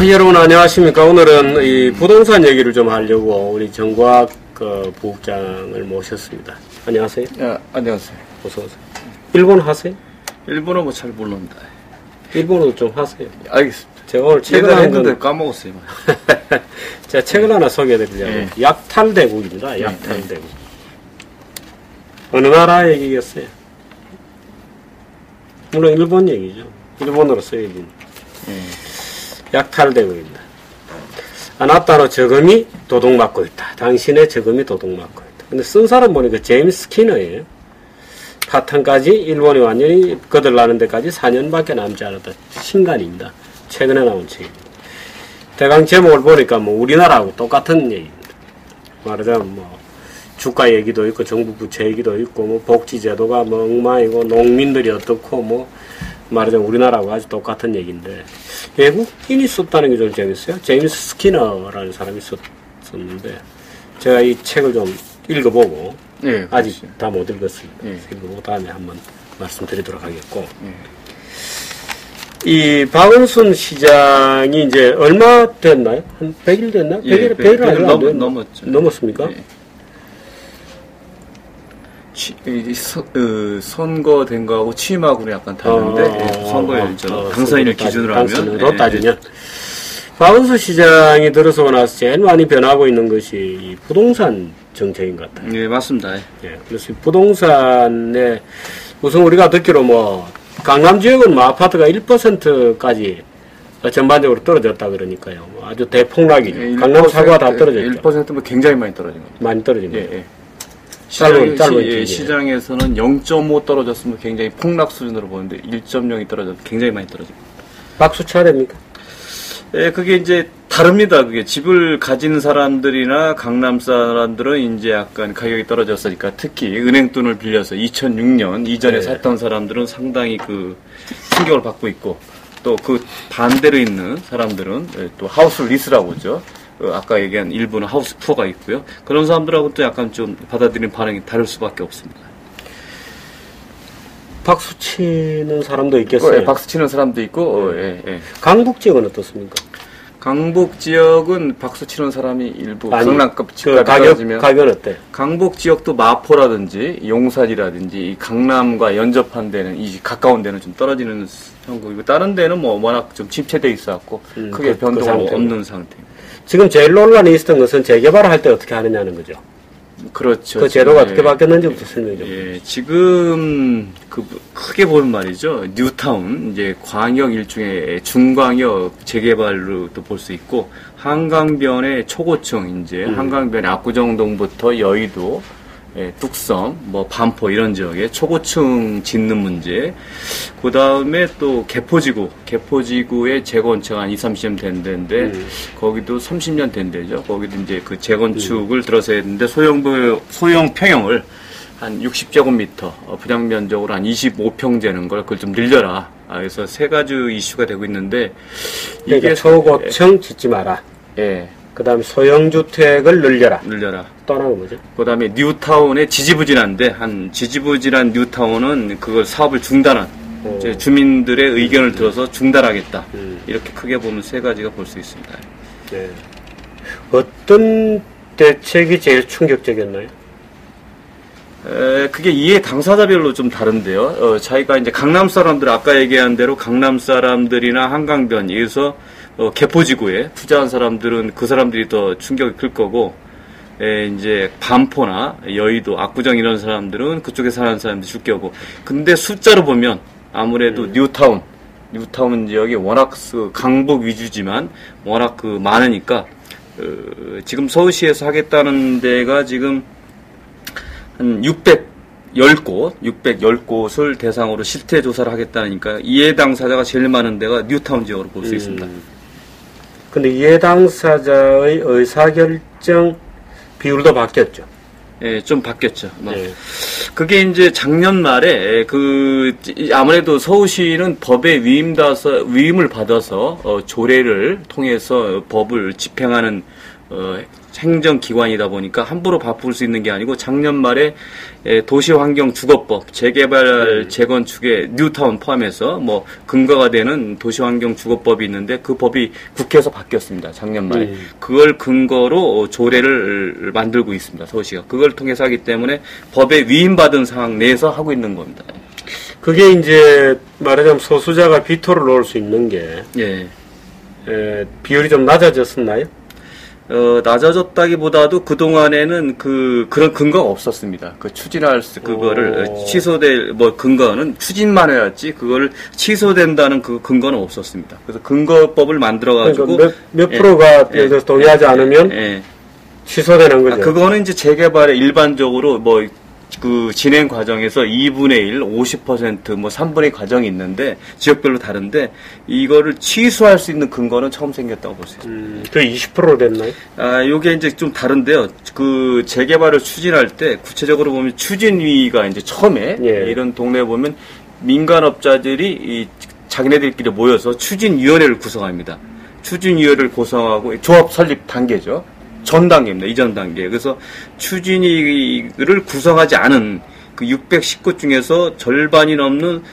여러분 안녕하십니까. 오늘은 이 부동산 얘기를 좀 하려고 우리 정과학 부국장을 모셨습니다. 안녕하세요. 안녕하세요. 어서오세요. 일본어 하세요? 일본어 뭐 잘 모릅니다. 일본어도 좀 하세요. 알겠습니다. 제가 오늘 책을 예전에 한 건 했는데 까먹었어요. 제가 책을 하나 소개해드리자면 네. 약탈대국입니다. 약탈대국. 어느 나라 얘기겠어요? 물론 일본 얘기죠. 일본어로 써야지. 약탈대국입니다. 아나타노 저금이 도둑맞고 있다. 당신의 저금이 도둑맞고 있다. 근데 쓴 사람 보니까 제임스 스키너예요. 파탄까지 일본이 완전히 거들나는 데까지 4년밖에 남지 않았다. 신간입니다. 최근에 나온 책입니다. 대강 제목을 보니까 뭐 우리나라하고 똑같은 얘기입니다. 말하자면 뭐 주가 얘기도 있고 정부 부채 얘기도 있고 뭐 복지제도가 뭐 엉망이고 농민들이 어떻고 뭐 말하자면 우리나라하고 아주 똑같은 얘기인데 외국인이 썼다는 게 좀 재밌어요. 제임스 스키너라는 사람이 썼는데 제가 이 책을 좀 읽어보고 아직 다 못 읽었습니다. 읽어보고 다음에 한번 말씀드리도록 하겠고 이 박은순 시장이 이제 얼마 됐나요? 한 100일 됐나? 100일 넘었죠. 넘었습니까? 선거된 거하고 취임하고는 약간 다른데 선거일죠. 당선인을 기준으로 당선으로 따지면 박은순 시장이 들어서고 나서 제일 많이 변하고 있는 것이 이 부동산 정책인 것 같아요. 네, 맞습니다. 그래서 부동산에 우선 우리가 듣기로 뭐 강남 지역은 뭐 아파트가 1%까지 전반적으로 떨어졌다 그러니까요. 아주 대폭락이죠. 강남 사고가 다 떨어졌죠. 1%면 굉장히 많이 떨어진 겁니다. 많이 떨어진 거예요. 시장에서는 0.5 떨어졌으면 굉장히 폭락 수준으로 보는데 1.0이 떨어져서 굉장히 많이 떨어집니다. 박수 쳐야 됩니까? 그게 이제 다릅니다. 그게 집을 가진 사람들이나 강남 사람들은 이제 약간 가격이 떨어졌으니까 특히 은행 돈을 빌려서 2006년 이전에 샀던 사람들은 상당히 그 충격을 받고 있고 또 그 반대로 있는 사람들은 또 하우스 리스라고 하죠. 아까 얘기한 일부는 하우스 푸어가 있고요. 그런 사람들하고 또 약간 좀 받아들이는 반응이 다를 수밖에 없습니다. 박수 치는 사람도 있겠어요. 박수 치는 사람도 있고, 강북 지역은 어떻습니까? 강북 지역은 박수 치는 사람이 일부 강남급 가격 어때? 강북 지역도 마포라든지 용산이라든지 이 강남과 연접한 데는 이 가까운 데는 좀 떨어지는 형국이고 다른 데는 뭐 워낙 좀 침체돼 있어갖고 크게 변동이 없는 상태입니다. 지금 제일 논란이 있었던 것은 재개발을 할 때 어떻게 하느냐는 거죠. 그렇죠. 그 제도가 어떻게 바뀌었는지부터 설명 좀. 지금 크게 보는 말이죠. 뉴타운 이제 광역 일종의 중광역 재개발로도 볼 수 있고 한강변의 초고층 이제 한강변의 압구정동부터 여의도, 뚝섬, 뭐 반포 이런 지역에 초고층 짓는 문제. 그 다음에 또 개포지구의 재건축 한 20-30년 된 데인데 거기도 30년 된 데죠. 거기도 이제 그 재건축을 들어서 했는데 소형 평형을 한 60제곱미터, 분양 면적으로 한 25평 되는 걸 그걸 좀 늘려라. 그래서 세 가지 이슈가 되고 있는데 이게 초고층 짓지 마라. 그 다음에 소형주택을 늘려라. 또 하나가 뭐죠? 그 다음에 뉴타운에 지지부진한데, 지지부진한 뉴타운은 그걸 사업을 중단한, 이제 주민들의 의견을 들어서 중단하겠다. 이렇게 크게 보면 세 가지가 볼 수 있습니다. 네. 어떤 대책이 제일 충격적이었나요? 그게 이해 당사자별로 좀 다른데요. 자기가 이제 강남 사람들, 아까 얘기한 대로 강남 사람들이나 한강변, 여기서 개포지구에 투자한 사람들은 그 사람들이 더 충격이 클 거고, 이제 반포나 여의도, 압구정 이런 사람들은 그쪽에 사는 사람들이 줄 거고. 근데 숫자로 보면 아무래도 뉴타운 지역이 워낙 강북 위주지만 워낙 많으니까 지금 서울시에서 하겠다는 데가 지금 한 610곳을 대상으로 실태 조사를 하겠다니까 이해 당사자가 제일 많은 데가 뉴타운 지역으로 볼 수 있습니다. 근데 이해 당사자의 의사결정 비율도 바뀌었죠. 좀 바뀌었죠. 그게 이제 작년 말에 아무래도 서울시는 법에 위임을 받아서 조례를 통해서 법을 집행하는 행정기관이다 보니까 함부로 바꿀 수 있는 게 아니고 작년 말에 도시환경주거법 재개발 재건축에 뉴타운 포함해서 뭐 근거가 되는 도시환경주거법이 있는데 그 법이 국회에서 바뀌었습니다. 작년 말에. 그걸 근거로 조례를 만들고 있습니다. 서울시가. 그걸 통해서 하기 때문에 법에 위임받은 상황 내에서 하고 있는 겁니다. 그게 이제 말하자면 소수자가 비토를 놓을 수 있는 게 예. 비율이 좀 낮아졌었나요? 낮아졌다기보다도 그동안에는 그런 근거가 없었습니다. 추진할 그거를 취소될, 근거는 추진만 해야지, 그걸 취소된다는 그 근거는 없었습니다. 그래서 근거법을 만들어가지고. 그러니까 몇 프로가 예를 들어서 동의하지 않으면 취소되는 거죠. 그거는 이제 재개발에 일반적으로 진행 과정에서 2분의 1, 50%, 3분의 1 과정이 있는데, 지역별로 다른데, 이거를 취소할 수 있는 근거는 처음 생겼다고 볼 수 있습니다. 그 20%로 됐나요? 요게 이제 좀 다른데요. 재개발을 추진할 때, 구체적으로 보면 추진위가 이제 처음에, 이런 동네에 보면 민간업자들이 자기네들끼리 모여서 추진위원회를 구성합니다. 추진위원회를 구성하고, 조합 설립 단계죠. 전 단계입니다. 이전 단계. 그래서 추진위를 구성하지 않은 그 619 중에서 절반이 넘는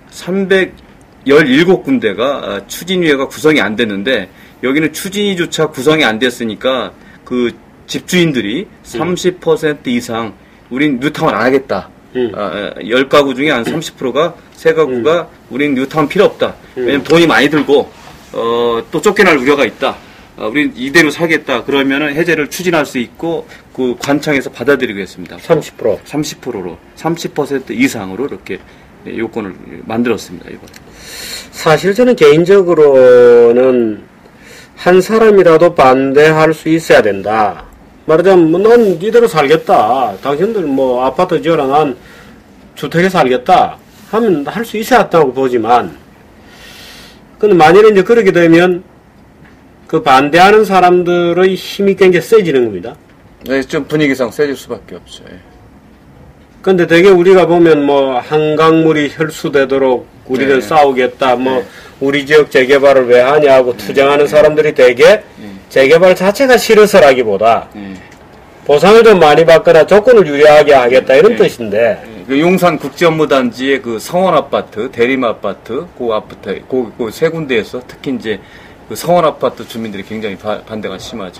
317군데가 추진위회가 구성이 안 됐는데, 여기는 추진위조차 구성이 안 됐으니까 그 집주인들이 30% 이상 우린 뉴타운 안 하겠다. 10가구 중에 한 30%가 세 가구가 우린 뉴타운 필요 없다. 왜냐면 돈이 많이 들고 또 쫓겨날 우려가 있다. 우린 이대로 살겠다. 그러면은 해제를 추진할 수 있고 그 관청에서 받아들이겠습니다. 30%. 30%로 30% 이상으로 이렇게 요건을 만들었습니다. 이번에. 사실 저는 개인적으로는 한 사람이라도 반대할 수 있어야 된다. 말하자면 난 이대로 살겠다. 당신들 아파트 지어라 난 주택에 살겠다 하면 할 수 있어야 한다고 보지만, 근데 만일에 이제 그렇게 되면 그 반대하는 사람들의 힘이 굉장히 세지는 겁니다. 네, 좀 분위기상 세질 수밖에 없죠. 근데 되게 우리가 보면 한강물이 혈수되도록 우리는 싸우겠다, 우리 지역 재개발을 왜 하냐고 투쟁하는 사람들이 되게 재개발 자체가 싫어서라기보다 보상을 좀 많이 받거나 조건을 유리하게 하겠다 이런 뜻인데. 용산 국제업무단지의 그 성원 아파트, 대림 아파트, 그 세 군데에서 특히 이제 그 성원 아파트 주민들이 굉장히 반대가 심하죠.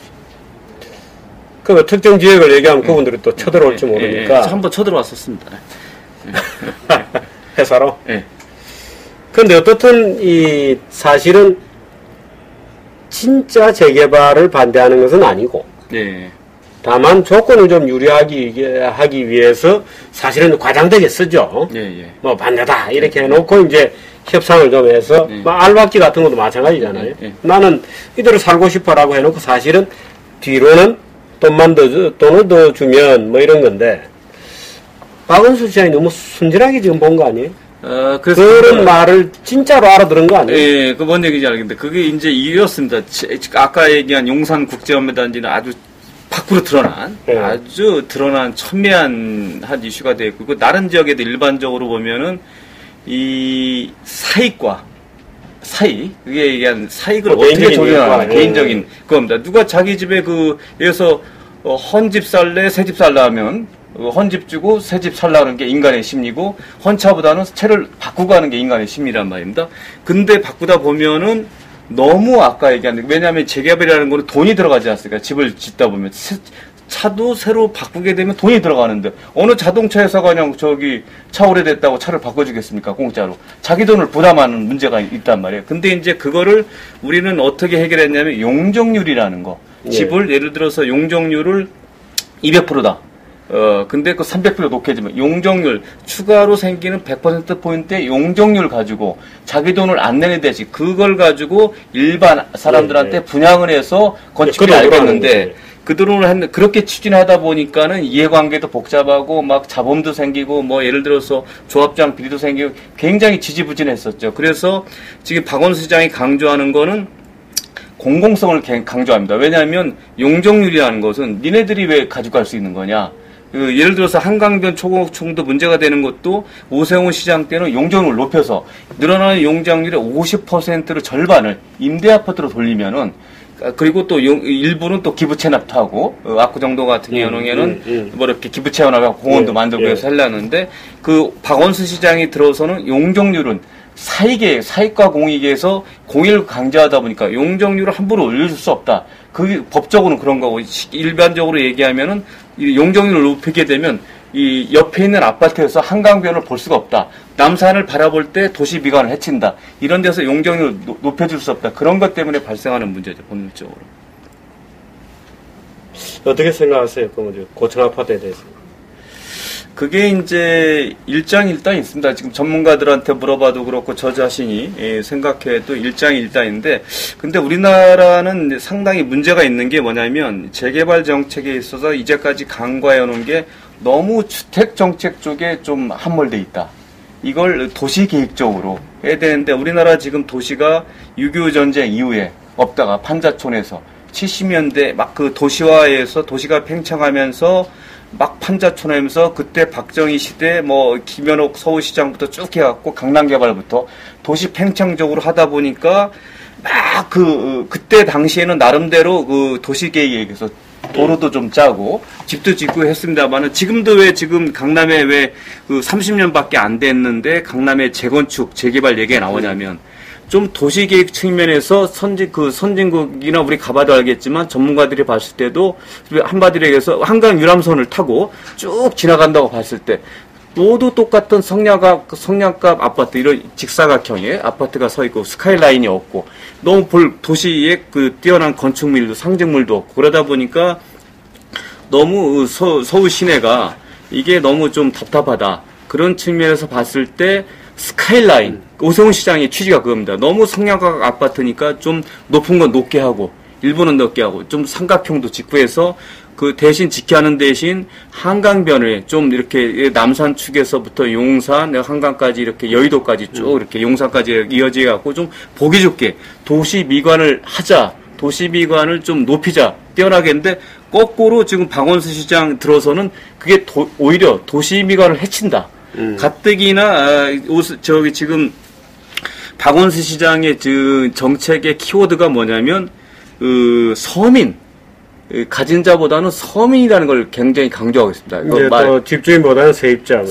그 특정 지역을 얘기하면 그분들이 또 쳐들어올지 모르니까. 한번 쳐들어왔었습니다. 회사로? 네. 근데 어떻든 사실은 진짜 재개발을 반대하는 것은 아니고. 네. 다만 조건을 좀 유리하기 위해서 사실은 과장되게 쓰죠. 반대다 이렇게 해놓고 이제 협상을 좀 해서 알박기 같은 것도 마찬가지잖아요. 나는 이대로 살고 싶어라고 해놓고 사실은 뒤로는 돈을 더 주면 이런 건데, 박원순 시장이 너무 순진하게 지금 본 거 아니에요? 그런 말을 진짜로 알아들은 거 아니에요? 예, 뭔 얘기인지 알겠는데 그게 이제 이렇습니다. 아까 얘기한 용산국제업무단지는 아주 밖으로 드러난, 아주 드러난 첨예한 한 이슈가 되어 있고, 다른 지역에도 일반적으로 보면은 이 그게 얘기한 사익을 어떻게 조정하는 개인적인 겁니다. 누가 자기 집에 여기서 헌집 살래, 새집 살래 하면 헌집 주고 새집 살라는 게 인간의 심리고, 헌차보다는 채를 바꾸고 하는 게 인간의 심리란 말입니다. 근데 바꾸다 보면은 너무 아까 얘기한, 왜냐하면 재개발이라는 거는 돈이 들어가지 않습니까? 집을 짓다 보면 차도 새로 바꾸게 되면 돈이 들어가는데, 어느 자동차 회사가 그냥 차 오래됐다고 차를 바꿔주겠습니까? 공짜로. 자기 돈을 부담하는 문제가 있단 말이에요. 근데 이제 그거를 우리는 어떻게 해결했냐면 용적률이라는 거. 집을 예를 들어서 용적률을 200%다. 근데 300% 높게지만 용적률 추가로 생기는 100%포인트의 용적률 가지고 자기 돈을 안 내는 대신 그걸 가지고 일반 사람들한테 분양을 해서 건축이 알겠는데, 그 돈을 했는데 그렇게 추진하다 보니까는 이해관계도 복잡하고 자본도 생기고 예를 들어서 조합장 비리도 생기고 굉장히 지지부진했었죠. 그래서 지금 박원순 시장이 강조하는 거는 공공성을 강조합니다. 왜냐하면 용적률이라는 것은 니네들이 왜 가져갈 수 있는 거냐. 예를 들어서 한강변 초고층도 문제가 되는 것도 오세훈 시장 때는 용적률을 높여서 늘어나는 용적률의 50%를 절반을 임대아파트로 돌리면은 그리고 또 일부는 또 기부 체납도 하고 압구정도 같은 경우에는 뭐 이렇게 기부 체납하고 공원도 만들고 해서 하려는데 그 박원순 시장이 들어서는 용적률은 사익과 공익에서 공익을 강조하다 보니까 용적률을 함부로 올려줄 수 없다. 그게 법적으로는 그런 거고 일반적으로 얘기하면은 이 용적률을 높이게 되면 이 옆에 있는 아파트에서 한강변을 볼 수가 없다. 남산을 바라볼 때 도시 미관을 해친다. 이런 데서 용적률을 높여줄 수 없다. 그런 것 때문에 발생하는 문제죠, 법률적으로. 어떻게 생각하세요? 그 고층 아파트에 대해서? 그게 이제 일장일단이 있습니다. 지금 전문가들한테 물어봐도 그렇고 저 자신이 생각해도 일장일단인데, 근데 우리나라는 상당히 문제가 있는 게 뭐냐면 재개발 정책에 있어서 이제까지 강구해 놓은 게 너무 주택 정책 쪽에 좀 함몰돼 있다. 이걸 도시 계획적으로 해야 되는데 우리나라 지금 도시가 6.25 전쟁 이후에 없다가 판자촌에서 70년대 막 그 도시화에서 도시가 팽창하면서 막 판자촌하면서 그때 박정희 시대 뭐 김현옥 서울시장부터 쭉 해갖고 강남개발부터 도시 팽창적으로 하다 보니까 막 그때 당시에는 나름대로 그 도시계획에서 도로도 좀 짜고 집도 짓고 했습니다만은 지금도 왜 지금 강남에 왜 그 30년밖에 안 됐는데 강남의 재건축 재개발 얘기가 나오냐면 좀 도시계획 측면에서 선진국이나 우리 가봐도 알겠지만 전문가들이 봤을 때도 한마디로 얘기해서 한강 유람선을 타고 쭉 지나간다고 봤을 때 모두 똑같은 성냥갑 아파트, 이런 직사각형의 아파트가 서 있고 스카이라인이 없고 너무 도시의 그 뛰어난 건축물도 상징물도 없고 그러다 보니까 너무 서울 시내가 이게 너무 좀 답답하다. 그런 측면에서 봤을 때 스카이라인, 오세훈 시장의 취지가 그겁니다. 너무 성냥갑 아파트니까 좀 높은 건 높게 하고 일부는 높게 하고 좀 삼각형도 짓고 해서 그 대신 짓게 하는 대신 한강변을 좀 이렇게 남산 축에서부터 용산, 한강까지 이렇게 여의도까지 쭉 이렇게 용산까지 이어져 갖고 좀 보기 좋게 도시 미관을 하자. 도시 미관을 좀 높이자. 뛰어나게 했는데 거꾸로 지금 박원순 시장 들어서는 그게 오히려 도시 미관을 해친다. 가뜩이나 지금 박원순 시장의 정책의 키워드가 뭐냐면 서민 가진 자보다는 서민이라는 걸 굉장히 강조하고 있습니다. 이제 또 집주인보다는 세입자.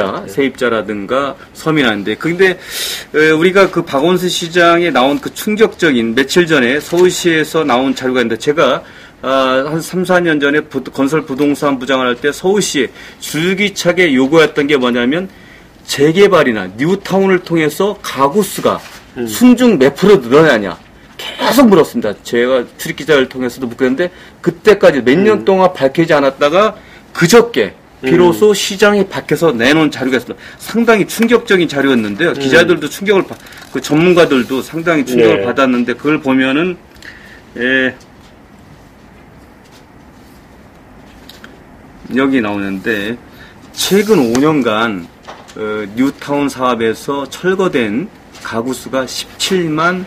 세입자라든가 서민한데. 근데 우리가 그 박원순 시장에 나온 그 충격적인 며칠 전에 서울시에서 나온 자료가 있는데 제가 한 3, 4년 전에 건설 부동산 부장을 할 때 서울시에 줄기차게 요구했던 게 뭐냐면 재개발이나 뉴타운을 통해서 가구 수가 순중 몇 프로 늘어나냐. 계속 물었습니다. 제가 출입기자를 통해서도 묻겠는데 그때까지 몇 년 동안 밝히지 않았다가 그저께 비로소 시장이 밖에서 내놓은 자료가 있습니다. 상당히 충격적인 자료였는데요. 기자들도 그 전문가들도 상당히 충격을 받았는데 그걸 보면은 여기 나오는데 최근 5년간 뉴타운 사업에서 철거된 가구 수가 17만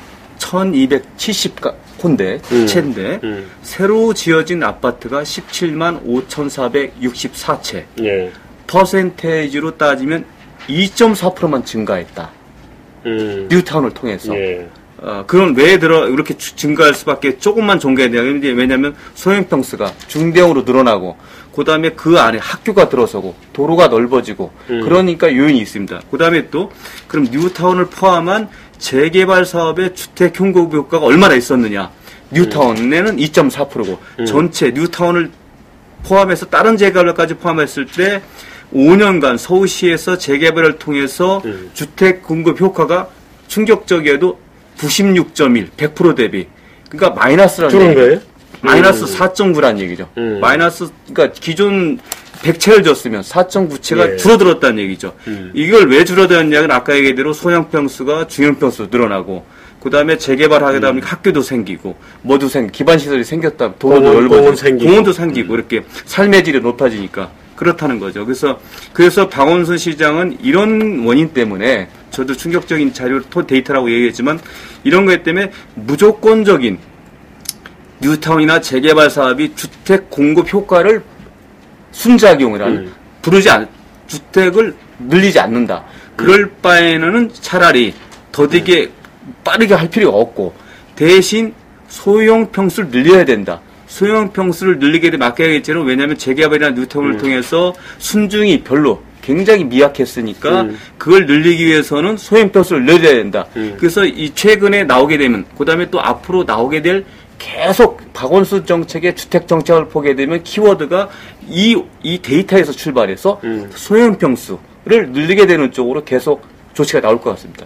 1270호인데, 채인데, 새로 지어진 아파트가 17만 5464채. 예. 퍼센테이지로 따지면 2.4%만 증가했다. 뉴타운을 통해서. 예. 그럼 왜 이렇게 증가할 수밖에 조금만 증가해야 되냐. 왜냐면 소형평수가 중대형으로 늘어나고, 그 다음에 그 안에 학교가 들어서고, 도로가 넓어지고, 그러니까 요인이 있습니다. 그 다음에 또, 그럼 뉴타운을 포함한 재개발 사업의 주택 공급 효과가 얼마나 있었느냐. 뉴타운에는 2.4%고, 전체 뉴타운을 포함해서 다른 재개발까지 포함했을 때, 5년간 서울시에서 재개발을 통해서 주택 공급 효과가 충격적이어도 96.1, 100% 대비. 그러니까 마이너스라는 줄은 거예요? 마이너스 4.9라는 얘기죠. 마이너스, 그러니까 기존 100채를 줬으면 4.9채가 줄어들었다는 얘기죠. 이걸 왜 줄어들었냐면 아까 얘기대로 소형평수가 중형평수로 늘어나고, 그 다음에 재개발하다 보니까 학교도 생기고, 기반시설이 생겼다. 도로도 넓어지고, 공원도 생기고, 이렇게 삶의 질이 높아지니까. 그렇다는 거죠. 그래서 박원순 시장은 이런 원인 때문에 저도 충격적인 데이터라고 얘기했지만 이런 것 때문에 무조건적인 뉴타운이나 재개발 사업이 주택 공급 효과를 순작용이라는 주택을 늘리지 않는다. 그럴 바에는 차라리 더디게 빠르게 할 필요가 없고 대신 소형 평수를 늘려야 된다. 소형 평수를 늘리게 되면 아까 얘기했지만 왜냐하면 재개발이나 뉴타운을 통해서 순중이 별로 굉장히 미약했으니까 그걸 늘리기 위해서는 소형 평수를 늘려야 된다. 그래서 이 최근에 나오게 되면 그다음에 또 앞으로 나오게 될 계속 박원순 정책의 주택 정책을 보게 되면 키워드가 이 데이터에서 출발해서 소형 평수를 늘리게 되는 쪽으로 계속 조치가 나올 것 같습니다.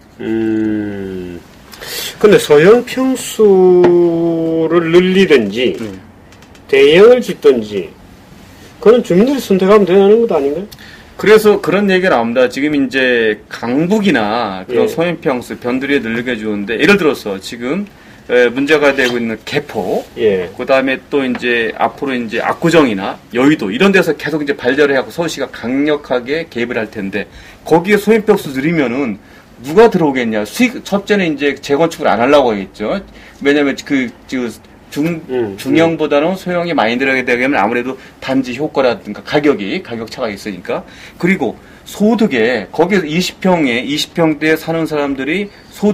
근데 소형 평수를 늘리든지 대형을 짓든지 그건 주민들이 선택하면 되는 것 아닌가요? 그래서 그런 얘기가 나옵니다. 지금 이제 강북이나 그런 소형 평수 변두리에 늘리게 주는데 예를 들어서 지금 문제가 되고 있는 개포, 그 다음에 또 이제 앞으로 이제 압구정이나 여의도 이런 데서 계속 이제 발전을 하고 서울시가 강력하게 개입을 할 텐데 거기에 소형 평수 늘리면은 누가 들어오겠냐? 첫째는 이제 재건축을 안 하려고 하겠죠. 왜냐면 중형보다는 소형이 많이 들어가게 되면 아무래도 단지 효과라든가 가격 차가 있으니까. 그리고 소득에 거기서 20평대에 사는 사람들이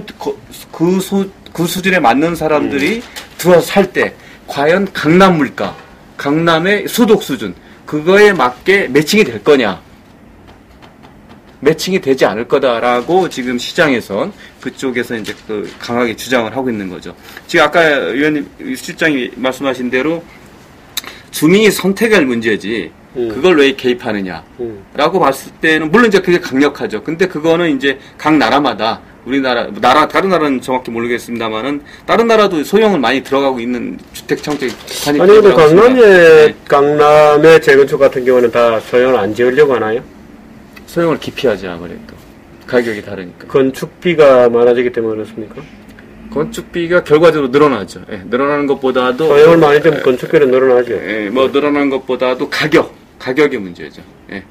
그 수준에 맞는 사람들이 들어서 살 때 과연 강남 물가, 강남의 소득 수준 그거에 맞게 매칭이 될 거냐? 매칭이 되지 않을 거다라고 지금 시장에선 그쪽에서 이제 강하게 주장을 하고 있는 거죠. 지금 아까 의원님 실장이 말씀하신 대로 주민이 선택할 문제지 그걸 왜 개입하느냐라고 봤을 때는 물론 이제 그게 강력하죠. 근데 그거는 이제 각 나라마다 우리나라 다른 나라는 정확히 모르겠습니다만은 다른 나라도 소형은 많이 들어가고 있는 주택 정책이 아니 근데 강남의 재건축 같은 경우는 다 소형을 안 지으려고 하나요? 소형을 기피하지 아무래도 가격이 다르니까. 건축비가 많아지기 때문에 그렇습니까? 건축비가 결과적으로 늘어나죠. 늘어나는 것보다도 소형을 많이 되면 건축비는 늘어나죠. 늘어나는 것보다도 가격의 문제죠.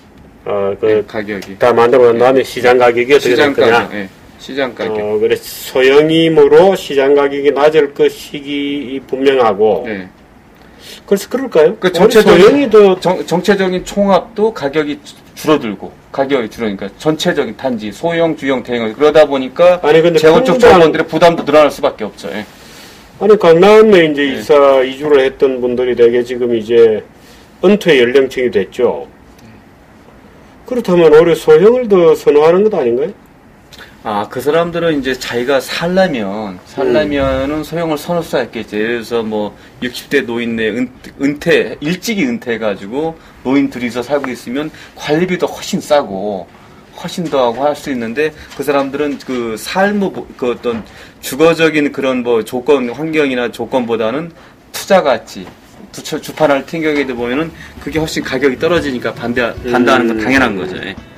가격이 다 만들고 난 다음에 시장 가격이 어떻게 될 거냐? 시장 가격. 그래 소형이므로 시장 가격이 낮을 것이 분명하고. 그래서 그럴까요? 정체적인 총합도 가격이 줄어들고 가격이 줄으니까 전체적인 단지 소형, 주형, 대형 그러다 보니까 근데 재건축 조합원들의 부담도 늘어날 수밖에 없죠. 아니 강남에 이제 이주를 했던 분들이 되게 지금 이제 은퇴 연령층이 됐죠. 그렇다면 오히려 소형을 더 선호하는 것 아닌가요? 그 사람들은 이제 자기가 살려면은 소형을 선호할 수 있겠지. 예를 들어서 뭐 60대 노인네 일찍이 은퇴해가지고 노인 둘이서 살고 있으면 관리비도 훨씬 싸고 훨씬 더하고 할 수 있는데 그 사람들은 그 어떤 주거적인 그런 뭐 환경이나 조건보다는 투자 가치, 주판을 튕겨게 돼 보면은 그게 훨씬 가격이 떨어지니까 반대하는 건 당연한 거죠.